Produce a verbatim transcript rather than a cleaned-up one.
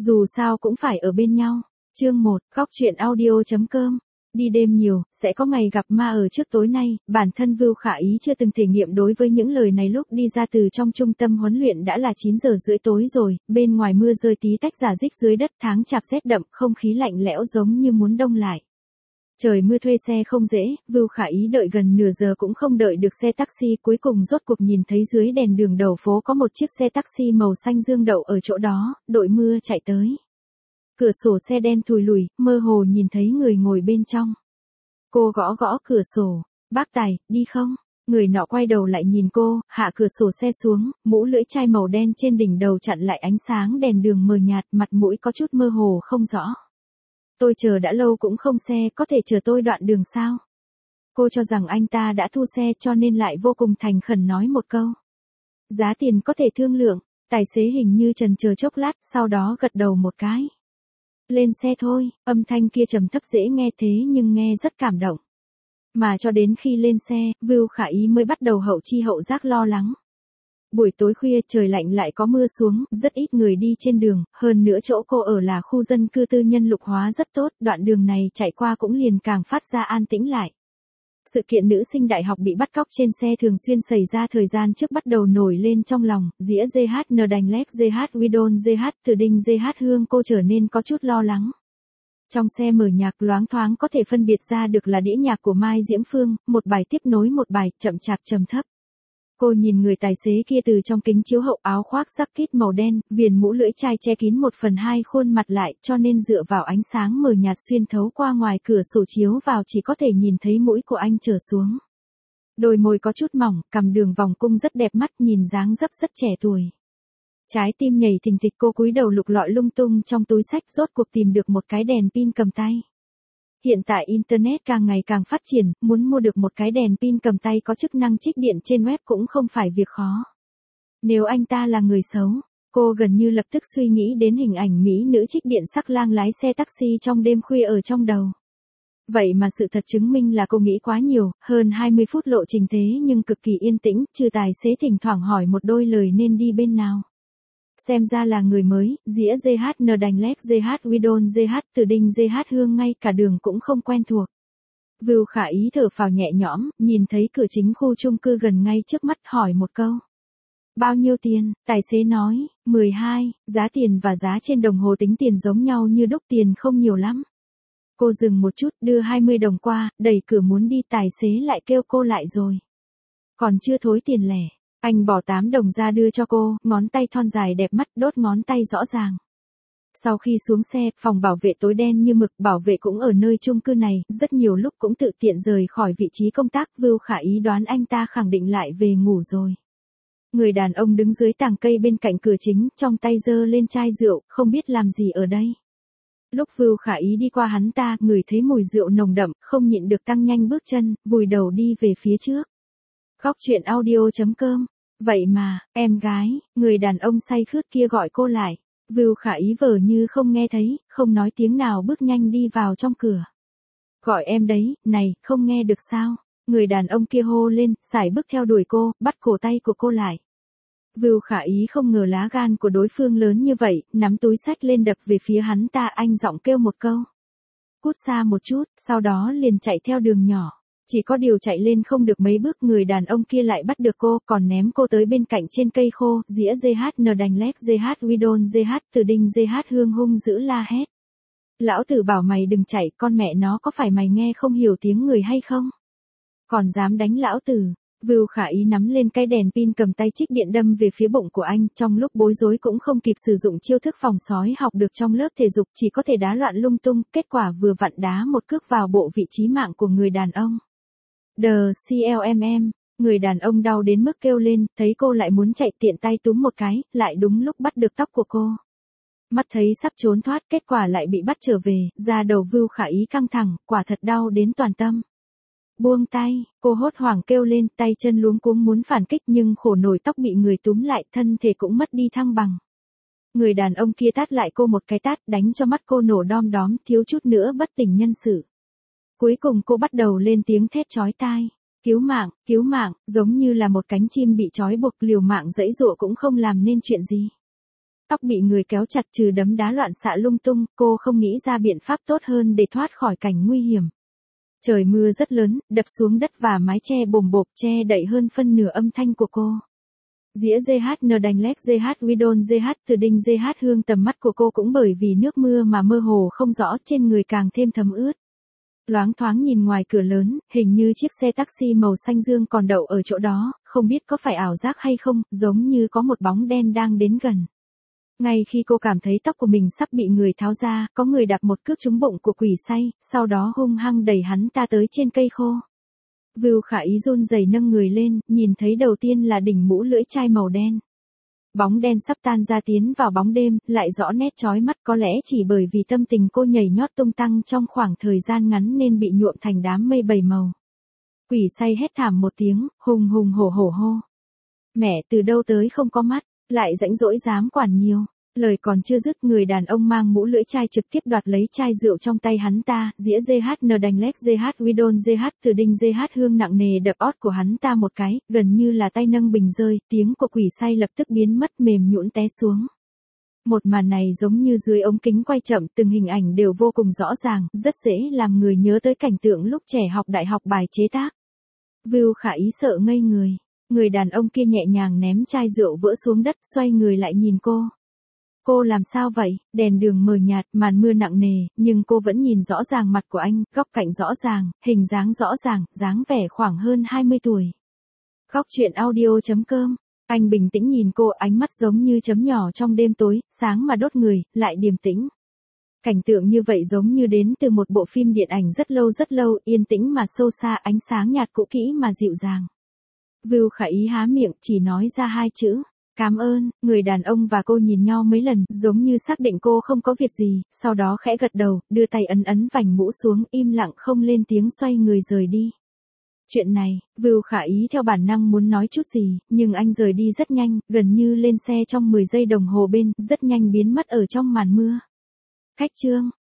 Dù sao cũng phải ở bên nhau. Chương một, góc truyện audio.com. Đi đêm nhiều, sẽ có ngày gặp ma ở trước tối nay, bản thân Vưu Khả Ý chưa từng thể nghiệm đối với những lời này lúc đi ra từ trong trung tâm huấn luyện đã là chín giờ rưỡi tối rồi, bên ngoài mưa rơi tí tách rả rích dưới đất tháng chạp rét đậm, không khí lạnh lẽo giống như muốn đông lại. Trời mưa thuê xe không dễ, Vưu Khả Ý đợi gần nửa giờ cũng không đợi được xe taxi, cuối cùng rốt cuộc nhìn thấy dưới đèn đường đầu phố có một chiếc xe taxi màu xanh dương đậu ở chỗ đó, đội mưa chạy tới. Cửa sổ xe đen thùi lùi, mơ hồ nhìn thấy người ngồi bên trong. Cô gõ gõ cửa sổ, bác Tài, đi không? Người nọ quay đầu lại nhìn cô, hạ cửa sổ xe xuống, mũ lưỡi chai màu đen trên đỉnh đầu chặn lại ánh sáng đèn đường mờ nhạt, mặt mũi có chút mơ hồ không rõ. Tôi chờ đã lâu cũng không xe, có thể chờ tôi đoạn đường sao? Cô cho rằng anh ta đã thu xe cho nên lại vô cùng thành khẩn nói một câu. Giá tiền có thể thương lượng, tài xế hình như chần chờ chốc lát, sau đó gật đầu một cái. Lên xe thôi, âm thanh kia trầm thấp dễ nghe thế nhưng nghe rất cảm động. Mà cho đến khi lên xe, Vưu Khả Ý mới bắt đầu hậu chi hậu giác lo lắng. Buổi tối khuya trời lạnh lại có mưa xuống, rất ít người đi trên đường, hơn nữa chỗ cô ở là khu dân cư tư nhân lục hóa rất tốt, đoạn đường này chạy qua cũng liền càng phát ra an tĩnh lại. Sự kiện nữ sinh đại học bị bắt cóc trên xe thường xuyên xảy ra thời gian trước bắt đầu nổi lên trong lòng, dĩa giê hát en đành lép giê hát Widon giê hát từ đinh giê hát Hương cô trở nên có chút lo lắng. Trong xe mở nhạc loáng thoáng có thể phân biệt ra được là đĩa nhạc của Mai Diễm Phương, một bài tiếp nối một bài, chậm chạp trầm thấp. Cô nhìn người tài xế kia từ trong kính chiếu hậu, áo khoác jacket màu đen, viền mũ lưỡi chai che kín một phần hai khuôn mặt lại, cho nên dựa vào ánh sáng mờ nhạt xuyên thấu qua ngoài cửa sổ chiếu vào chỉ có thể nhìn thấy mũi của anh trở xuống. Đôi môi có chút mỏng, cằm đường vòng cung rất đẹp mắt, nhìn dáng dấp rất trẻ tuổi. Trái tim nhảy thình thịch, cô cúi đầu lục lọi lung tung trong túi xách, rốt cuộc tìm được một cái đèn pin cầm tay. Hiện tại Internet càng ngày càng phát triển, muốn mua được một cái đèn pin cầm tay có chức năng trích điện trên web cũng không phải việc khó. Nếu anh ta là người xấu, cô gần như lập tức suy nghĩ đến hình ảnh mỹ nữ trích điện sắc lang lái xe taxi trong đêm khuya ở trong đầu. Vậy mà sự thật chứng minh là cô nghĩ quá nhiều, hơn hai mươi phút lộ trình thế nhưng cực kỳ yên tĩnh, trừ tài xế thỉnh thoảng hỏi một đôi lời nên đi bên nào. Xem ra là người mới, dĩa giê hát en đành lép giê hát Widon giê hát từ đinh giê hát Hương ngay cả đường cũng không quen thuộc. Vưu Khả Ý thở phào nhẹ nhõm, nhìn thấy cửa chính khu chung cư gần ngay trước mắt hỏi một câu. Bao nhiêu tiền? Tài xế nói, mười hai, giá tiền và giá trên đồng hồ tính tiền giống nhau như đúc, tiền không nhiều lắm. Cô dừng một chút, đưa hai mươi đồng qua, đẩy cửa muốn đi, tài xế lại kêu cô lại rồi. Còn chưa thối tiền lẻ. Anh bỏ tám đồng ra đưa cho cô, ngón tay thon dài đẹp mắt, đốt ngón tay rõ ràng. Sau khi xuống xe, phòng bảo vệ tối đen như mực, bảo vệ cũng ở nơi chung cư này, rất nhiều lúc cũng tự tiện rời khỏi vị trí công tác. Vưu Khả Ý đoán anh ta khẳng định lại về ngủ rồi. Người đàn ông đứng dưới tàng cây bên cạnh cửa chính, trong tay giơ lên chai rượu, không biết làm gì ở đây. Lúc Vưu Khả Ý đi qua hắn ta, ngửi thấy mùi rượu nồng đậm, không nhịn được tăng nhanh bước chân, vùi đầu đi về phía trước. Góc truyện audio.com. Vậy mà, em gái, người đàn ông say khướt kia gọi cô lại. Vưu Khả Ý vờ như không nghe thấy, không nói tiếng nào bước nhanh đi vào trong cửa. Gọi em đấy, này, không nghe được sao? Người đàn ông kia hô lên, sải bước theo đuổi cô, bắt cổ tay của cô lại. Vưu Khả Ý không ngờ lá gan của đối phương lớn như vậy, nắm túi xách lên đập về phía hắn ta, anh giọng kêu một câu. Cút xa một chút, sau đó liền chạy theo đường nhỏ. Chỉ có điều chạy lên không được mấy bước, người đàn ông kia lại bắt được cô, còn ném cô tới bên cạnh trên cây khô, dĩa giê hát en đành lép giê hát Widon giê hát từ đinh giê hát Hương hung dữ la hét. Lão tử bảo mày đừng chạy, con mẹ nó có phải mày nghe không hiểu tiếng người hay không? Còn dám đánh lão tử. Vưu Khả Ý nắm lên cái đèn pin cầm tay trích điện đâm về phía bụng của anh, trong lúc bối rối cũng không kịp sử dụng chiêu thức phòng sói học được trong lớp thể dục, chỉ có thể đá loạn lung tung, kết quả vừa vặn đá một cước vào bộ vị chí mạng của người đàn ông. Đờ clmm, người đàn ông đau đến mức kêu lên, thấy cô lại muốn chạy tiện tay túm một cái, lại đúng lúc bắt được tóc của cô. Mắt thấy sắp trốn thoát, kết quả lại bị bắt trở về, da đầu Vưu Khả Ý căng thẳng, quả thật đau đến toàn tâm. Buông tay, cô hốt hoảng kêu lên, tay chân luống cuống muốn phản kích nhưng khổ nổi tóc bị người túm lại, thân thể cũng mất đi thăng bằng. Người đàn ông kia tát lại cô một cái tát, đánh cho mắt cô nổ đom đóm, thiếu chút nữa bất tỉnh nhân sự. Cuối cùng cô bắt đầu lên tiếng thét chói tai. Cứu mạng, cứu mạng, giống như là một cánh chim bị trói buộc, liều mạng giãy giụa cũng không làm nên chuyện gì. Tóc bị người kéo chặt trừ đấm đá loạn xạ lung tung, cô không nghĩ ra biện pháp tốt hơn để thoát khỏi cảnh nguy hiểm. Trời mưa rất lớn, đập xuống đất và mái che bồm bộp che đậy hơn phân nửa âm thanh của cô. Dĩa giê hát en đành lét giê hát Widon giê hát từ đinh giê hát Hương tầm mắt của cô cũng bởi vì nước mưa mà mơ hồ không rõ, trên người càng thêm thấm ướt. Loáng thoáng nhìn ngoài cửa lớn, hình như chiếc xe taxi màu xanh dương còn đậu ở chỗ đó, không biết có phải ảo giác hay không, giống như có một bóng đen đang đến gần. Ngay khi cô cảm thấy tóc của mình sắp bị người tháo ra, có người đạp một cước trúng bụng của quỷ say, sau đó hung hăng đẩy hắn ta tới trên cây khô. Vưu Khả Ý run rẩy nâng người lên, nhìn thấy đầu tiên là đỉnh mũ lưỡi chai màu đen. Bóng đen sắp tan ra tiến vào bóng đêm, lại rõ nét chói mắt, có lẽ chỉ bởi vì tâm tình cô nhảy nhót tung tăng trong khoảng thời gian ngắn nên bị nhuộm thành đám mây bảy màu. Quỷ say hét thảm một tiếng, hùng hùng hổ hổ hô. Mẹ từ đâu tới không có mắt, lại rãnh rỗi dám quản nhiều. Lời còn chưa dứt, người đàn ông mang mũ lưỡi chai trực tiếp đoạt lấy chai rượu trong tay hắn ta, dĩa giê hát en đành lét giê hát Widon giê hát từ đinh giê hát Hương nặng nề đập ót của hắn ta một cái, gần như là tay nâng bình rơi, tiếng của quỷ say lập tức biến mất, mềm nhũn té xuống. Một màn này giống như dưới ống kính quay chậm, từng hình ảnh đều vô cùng rõ ràng, rất dễ làm người nhớ tới cảnh tượng lúc trẻ học đại học bài chế tác. Vưu Khả Ý sợ ngây người, người đàn ông kia nhẹ nhàng ném chai rượu vỡ xuống đất, xoay người lại nhìn cô. Cô làm sao vậy? Đèn đường mờ nhạt, màn mưa nặng nề, nhưng cô vẫn nhìn rõ ràng mặt của anh, góc cạnh rõ ràng, hình dáng rõ ràng, dáng vẻ khoảng hơn hai mươi tuổi. Góc truyện audio chấm com. Anh bình tĩnh nhìn cô, ánh mắt giống như chấm nhỏ trong đêm tối, sáng mà đốt người, lại điềm tĩnh. Cảnh tượng như vậy giống như đến từ một bộ phim điện ảnh rất lâu rất lâu, yên tĩnh mà sâu xa, ánh sáng nhạt cũ kỹ mà dịu dàng. Vưu Khả Ý há miệng, chỉ nói ra hai chữ. Cảm ơn. Người đàn ông và cô nhìn nhau mấy lần, giống như xác định cô không có việc gì, sau đó khẽ gật đầu, đưa tay ấn ấn vành mũ xuống, im lặng không lên tiếng xoay người rời đi. Chuyện này, Vưu Khả Ý theo bản năng muốn nói chút gì, nhưng anh rời đi rất nhanh, gần như lên xe trong mười giây đồng hồ bên, rất nhanh biến mất ở trong màn mưa. Khách chương.